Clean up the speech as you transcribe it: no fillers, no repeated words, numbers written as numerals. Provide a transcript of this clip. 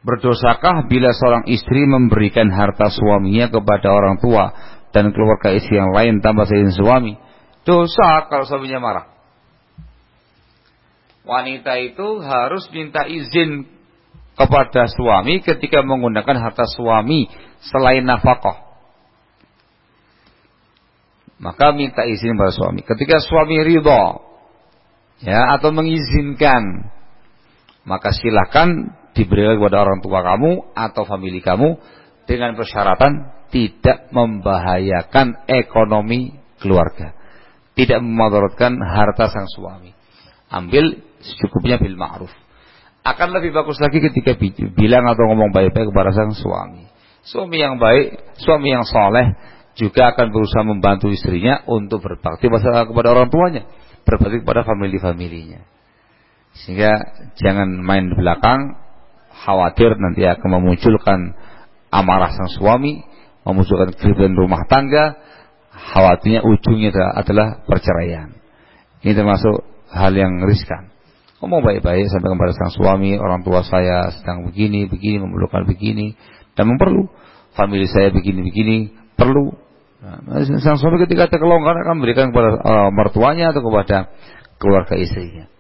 Berdosakah bila seorang istri memberikan harta suaminya kepada orang tua dan keluarga istri yang lain tanpa seizin suami? Dosa kalau suaminya marah. Wanita itu harus minta izin kepada suami ketika menggunakan harta suami selain nafkah. Maka minta izin kepada suami. Ketika suami ridha, ya, atau mengizinkan, maka silakan diberikan kepada orang tua kamu atau famili kamu dengan persyaratan tidak membahayakan ekonomi keluarga, tidak memudaratkan harta sang suami. Ambil secukupnya bil ma'ruf. Akan lebih bagus lagi ketika bilang atau ngomong baik-baik kepada sang suami. Suami yang baik, suami yang soleh juga akan berusaha membantu istrinya untuk berbakti kepada orang tuanya, berbakti kepada famili-familinya. Sehingga jangan main di belakang, khawatir nanti akan memunculkan amarah sang suami, memunculkan keributan rumah tangga, khawatirnya ujungnya adalah perceraian. Ini termasuk hal yang riskan. Ngomong baik-baik sampai kepada sang suami, orang tua saya sedang begini, memerlukan begini, dan perlu. Famili saya begini, perlu. Nah, sang suami ketika ada kelonggaran akan memberikan kepada mertuanya atau kepada keluarga istrinya.